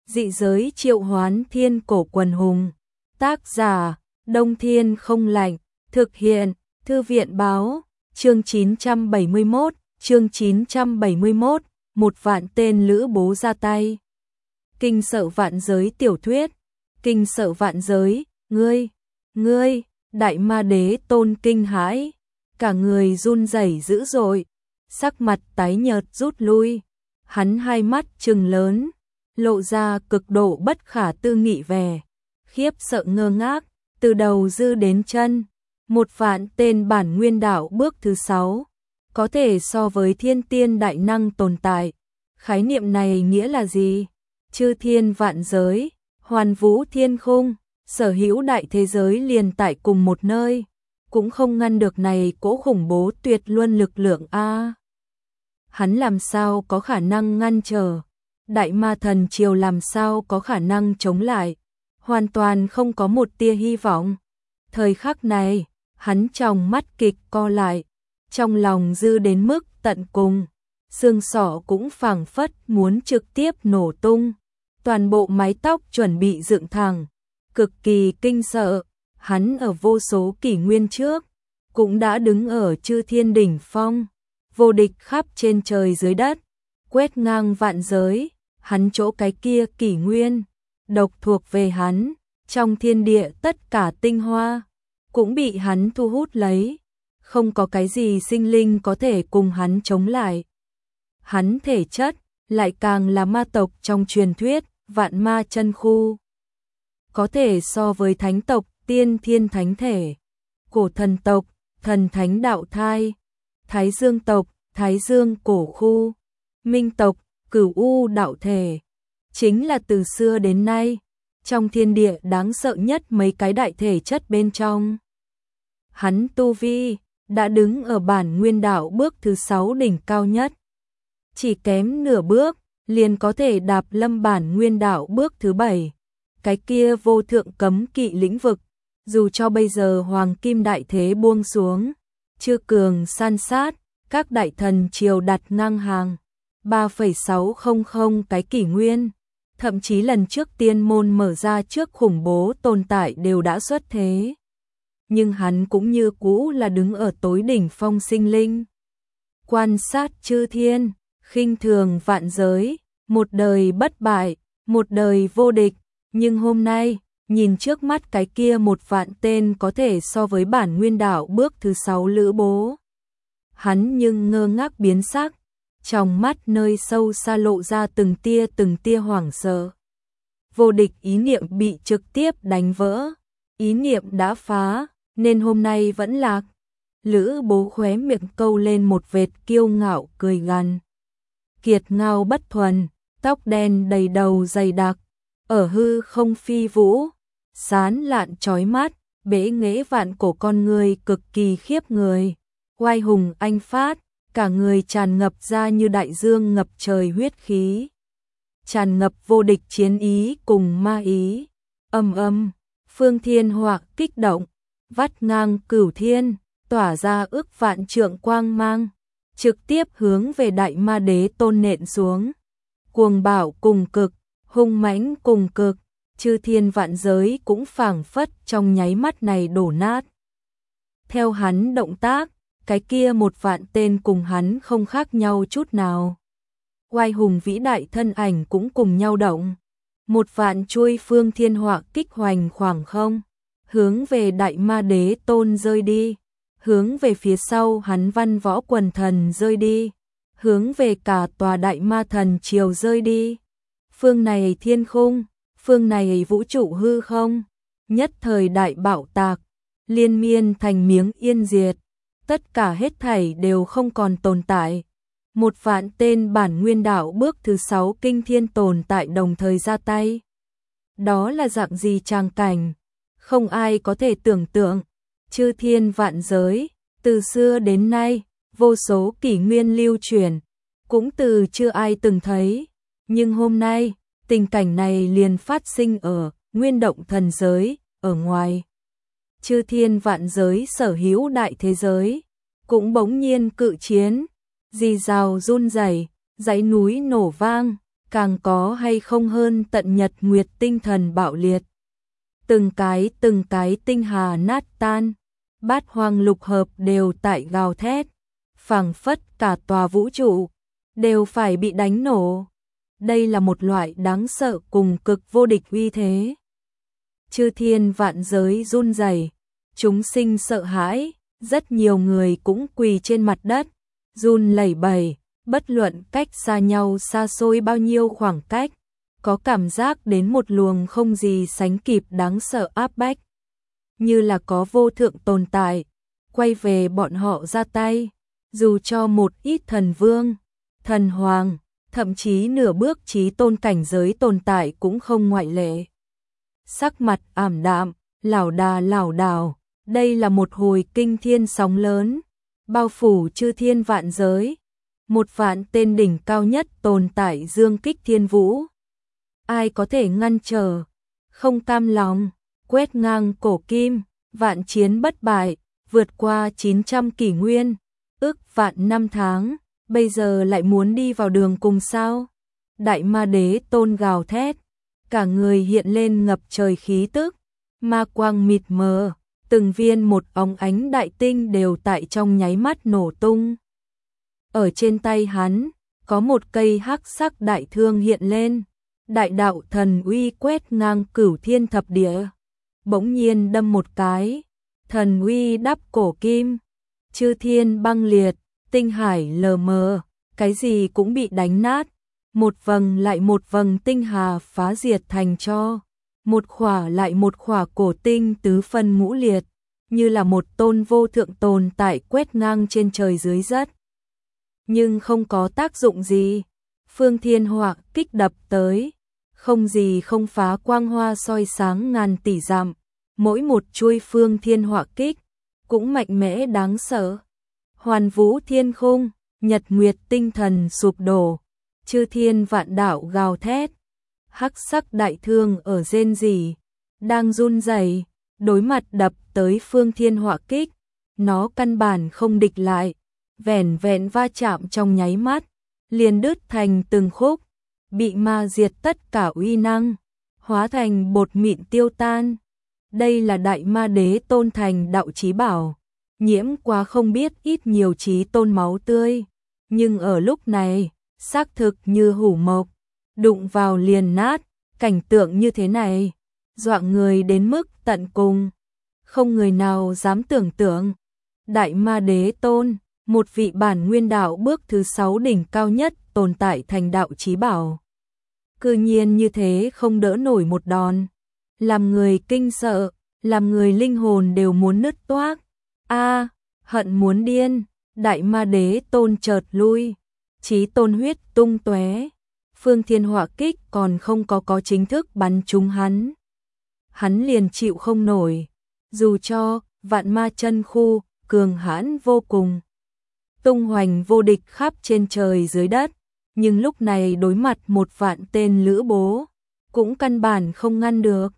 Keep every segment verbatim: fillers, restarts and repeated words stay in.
Dị giới triệu hoán thiên cổ quần hùng. Tác giả, Đông Thiên không lạnh. Thực hiện, Thư viện báo. Chương chín trăm bảy mươi mốt, chương chín trăm bảy mươi mốt, một vạn tên lữ bố ra tay. Kinh sợ vạn giới tiểu thuyết. Kinh sợ vạn giới, ngươi, ngươi, Đại Ma Đế Tôn kinh hãi, cả người run rẩy dữ dội, sắc mặt tái nhợt rút lui, hắn hai mắt trừng lớn, lộ ra cực độ bất khả tư nghị vẻ, khiếp sợ ngơ ngác, từ đầu dư đến chân, một vạn tên bản nguyên đạo bước thứ sáu, có thể so với thiên tiên đại năng tồn tại. Khái niệm này nghĩa là gì? Chư thiên vạn giới, hoàn vũ thiên khung, sở hữu đại thế giới liền tại cùng một nơi, cũng không ngăn được này cỗ khủng bố tuyệt luân lực lượng a. Hắn làm sao có khả năng ngăn trở? Đại ma thần triều làm sao có khả năng chống lại? Hoàn toàn không có một tia hy vọng. Thời khắc này, hắn trong mắt kịch co lại, trong lòng dư đến mức tận cùng, xương sọ cũng phảng phất muốn trực tiếp nổ tung. Toàn bộ mái tóc chuẩn bị dựng thẳng, cực kỳ kinh sợ, hắn ở vô số kỷ nguyên trước, cũng đã đứng ở chư thiên đỉnh phong, vô địch khắp trên trời dưới đất, quét ngang vạn giới, hắn chỗ cái kia kỷ nguyên, độc thuộc về hắn, trong thiên địa tất cả tinh hoa, cũng bị hắn thu hút lấy, không có cái gì sinh linh có thể cùng hắn chống lại. Hắn thể chất, lại càng là ma tộc trong truyền thuyết, vạn ma chân khu. Có thể so với thánh tộc, tiên thiên thánh thể, cổ thần tộc, thần thánh đạo thai, thái dương tộc, thái dương cổ khu, minh tộc, cửu u đạo thể. Chính là từ xưa đến nay, trong thiên địa đáng sợ nhất mấy cái đại thể chất bên trong. Hắn tu vi, đã đứng ở bản nguyên đạo bước thứ sáu đỉnh cao nhất. Chỉ kém nửa bước, liền có thể đạp lâm bản nguyên đạo bước thứ bảy. Cái kia vô thượng cấm kỵ lĩnh vực, dù cho bây giờ hoàng kim đại thế buông xuống, chư cường san sát, các đại thần triều đặt ngang hàng, ba phẩy sáu không không cái kỷ nguyên, thậm chí lần trước tiên môn mở ra trước khủng bố tồn tại đều đã xuất thế. Nhưng hắn cũng như cũ là đứng ở tối đỉnh phong sinh linh. Quan sát chư thiên, khinh thường vạn giới, một đời bất bại, một đời vô địch, nhưng hôm nay, nhìn trước mắt cái kia một vạn tên có thể so với bản nguyên đạo bước thứ sáu lữ bố. Hắn nhưng ngơ ngác biến sắc, trong mắt nơi sâu xa lộ ra từng tia từng tia hoảng sợ. Vô địch ý niệm bị trực tiếp đánh vỡ, ý niệm đã phá, nên hôm nay vẫn lạc. Lữ bố khóe miệng câu lên một vệt kiêu ngạo cười gằn. Kiệt ngao bất thuần, tóc đen đầy đầu dày đặc, ở hư không phi vũ, sán lạn chói mắt, bế nghễ vạn cổ con người cực kỳ khiếp người, oai hùng anh phát, cả người tràn ngập ra như đại dương ngập trời huyết khí, tràn ngập vô địch chiến ý cùng ma ý. Âm âm, phương thiên họa kích động, vắt ngang cửu thiên, tỏa ra ước vạn trượng quang mang, trực tiếp hướng về Đại Ma Đế Tôn nện xuống. Cuồng bạo cùng cực, hung mãnh cùng cực, chư thiên vạn giới cũng phảng phất trong nháy mắt này đổ nát. Theo hắn động tác, cái kia một vạn tên cùng hắn không khác nhau chút nào. Oai hùng vĩ đại thân ảnh cũng cùng nhau động. Một vạn chuôi phương thiên họa kích hoành khoảng không, hướng về Đại Ma Đế Tôn rơi đi, hướng về phía sau hắn văn võ quần thần rơi đi, hướng về cả tòa Đại Ma Thần triều rơi đi. Phương này thiên khung, phương này vũ trụ hư không, nhất thời đại bạo tạc, liên miên thành miếng yên diệt, tất cả hết thảy đều không còn tồn tại. Một vạn tên bản nguyên đạo bước thứ sáu kinh thiên tồn tại đồng thời ra tay. Đó là dạng gì tràng cảnh, không ai có thể tưởng tượng. Chư thiên vạn giới, từ xưa đến nay, vô số kỷ nguyên lưu truyền, cũng từ chưa ai từng thấy. Nhưng hôm nay, tình cảnh này liền phát sinh ở nguyên động thần giới, ở ngoài. Chư thiên vạn giới sở hữu đại thế giới, cũng bỗng nhiên cự chiến, rì rào run rẩy, dãy núi nổ vang, càng có hay không hơn tận nhật nguyệt tinh thần bạo liệt. Từng cái từng cái tinh hà nát tan, bát hoang lục hợp đều tại gào thét, phảng phất cả tòa vũ trụ đều phải bị đánh nổ. Đây là một loại đáng sợ cùng cực vô địch uy thế. Chư thiên vạn giới run rẩy, chúng sinh sợ hãi, rất nhiều người cũng quỳ trên mặt đất, run lẩy bẩy, bất luận cách xa nhau xa xôi bao nhiêu khoảng cách, có cảm giác đến một luồng không gì sánh kịp đáng sợ áp bách. Như là có vô thượng tồn tại, quay về bọn họ ra tay, dù cho một ít thần vương, thần hoàng, thậm chí nửa bước chí tôn cảnh giới tồn tại cũng không ngoại lệ. Sắc mặt ảm đạm, lảo đà lảo đảo, đây là một hồi kinh thiên sóng lớn, bao phủ chư thiên vạn giới, một vạn tên đỉnh cao nhất tồn tại dương kích thiên vũ. Ai có thể ngăn trở, không cam lòng, quét ngang cổ kim, vạn chiến bất bại, vượt qua chín trăm kỷ nguyên, ước vạn năm tháng, bây giờ lại muốn đi vào đường cùng sao? Đại ma đế tôn gào thét, cả người hiện lên ngập trời khí tức, ma quang mịt mờ, từng viên một óng ánh đại tinh đều tại trong nháy mắt nổ tung. Ở trên tay hắn, có một cây hắc sắc đại thương hiện lên, đại đạo thần uy quét ngang cửu thiên thập địa, bỗng nhiên đâm một cái, thần uy đắp cổ kim, chư thiên băng liệt, tinh hải lờ mờ, cái gì cũng bị đánh nát, một vầng lại một vầng tinh hà phá diệt thành tro, một khỏa lại một khỏa cổ tinh tứ phân ngũ liệt, như là một tôn vô thượng tồn tại quét ngang trên trời dưới đất. Nhưng không có tác dụng gì, phương thiên hỏa kích đập tới, không gì không phá, quang hoa soi sáng ngàn tỷ dặm, mỗi một chuôi phương thiên hỏa kích cũng mạnh mẽ đáng sợ. Hoàn vũ thiên khung, nhật nguyệt tinh thần sụp đổ, chư thiên vạn đạo gào thét, hắc sắc đại thương ở rên rỉ, đang run rẩy, đối mặt đập tới phương thiên hỏa kích, nó căn bản không địch lại, vẻn vẹn va chạm trong nháy mắt, liền đứt thành từng khúc, bị ma diệt tất cả uy năng, hóa thành bột mịn tiêu tan. Đây là đại ma đế tôn thành đạo chí bảo, nhiễm quá không biết ít nhiều chí tôn máu tươi, nhưng ở lúc này, xác thực như hủ mộc, đụng vào liền nát, cảnh tượng như thế này, dọa người đến mức tận cùng, không người nào dám tưởng tượng. Đại ma đế tôn, một vị bản nguyên đạo bước thứ sáu đỉnh cao nhất tồn tại thành đạo chí bảo, cư nhiên như thế không đỡ nổi một đòn, làm người kinh sợ, làm người linh hồn đều muốn nứt toác. A, hận muốn điên, đại ma đế tôn chợt lui, chí tôn huyết tung tóe, phương thiên hỏa kích còn không có có chính thức bắn trúng hắn. Hắn liền chịu không nổi, dù cho vạn ma chân khu cường hãn vô cùng, tung hoành vô địch khắp trên trời dưới đất, nhưng lúc này đối mặt một vạn tên lữ bố, cũng căn bản không ngăn được.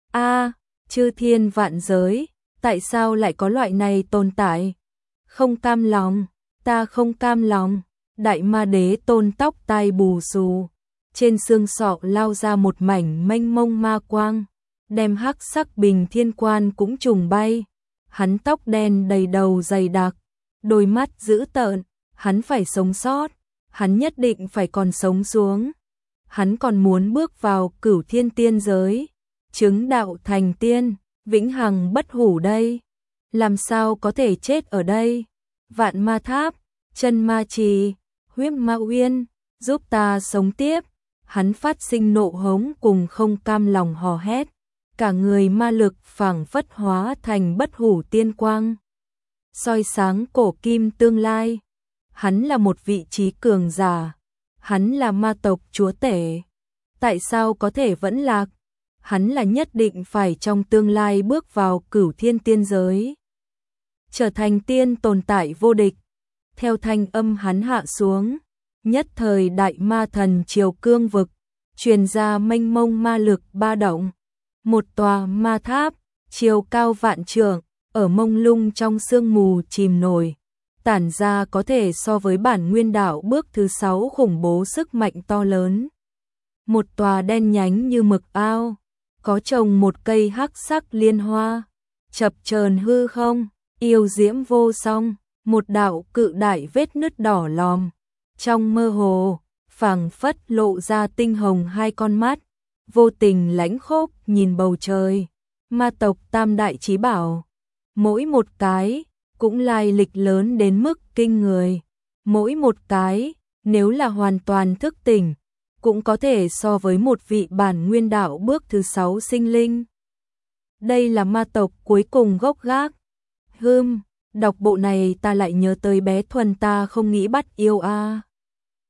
A, chư thiên vạn giới, tại sao lại có loại này tồn tại? Không cam lòng, ta không cam lòng. Đại ma đế tôn tóc tai bù xù, trên xương sọ lao ra một mảnh mênh mông ma quang, đem hắc sắc bình thiên quan cũng trùng bay. Hắn tóc đen đầy đầu dày đặc, đôi mắt dữ tợn, hắn phải sống sót, hắn nhất định phải còn sống xuống. Hắn còn muốn bước vào cửu thiên tiên giới, chứng đạo thành tiên, vĩnh hằng bất hủ đây. Làm sao có thể chết ở đây? Vạn ma tháp, chân ma trì, huyết ma uyên, giúp ta sống tiếp. Hắn phát sinh nộ hống cùng không cam lòng hò hét, cả người ma lực phảng phất hóa thành bất hủ tiên quang, soi sáng cổ kim tương lai. Hắn là một vị trí cường giả, hắn là ma tộc chúa tể, tại sao có thể vẫn lạc? Hắn là nhất định phải trong tương lai bước vào cửu thiên tiên giới, trở thành tiên tồn tại vô địch. Theo thanh âm hắn hạ xuống, nhất thời đại ma thần triều cương vực, truyền ra mênh mông ma lực ba động. Một tòa ma tháp, chiều cao vạn trượng, ở mông lung trong sương mù chìm nổi, tản ra có thể so với bản nguyên đạo bước thứ sáu khủng bố sức mạnh to lớn. một tòa đen nhánh như mực ao, có trồng một cây hắc sắc liên hoa, chập chờn hư không, yêu diễm vô song, một đạo cự đại vết nứt đỏ lòm, trong mơ hồ, phảng phất lộ ra tinh hồng hai con mắt, vô tình lãnh khốc nhìn bầu trời. Ma tộc tam đại chí bảo, mỗi một cái cũng lai lịch lớn đến mức kinh người, mỗi một cái nếu là hoàn toàn thức tỉnh, cũng có thể so với một vị bản nguyên đạo bước thứ sáu sinh linh. Đây là ma tộc cuối cùng gốc gác. Hừm, đọc bộ này ta lại nhớ tới bé Thuần ta không nghĩ bắt yêu a.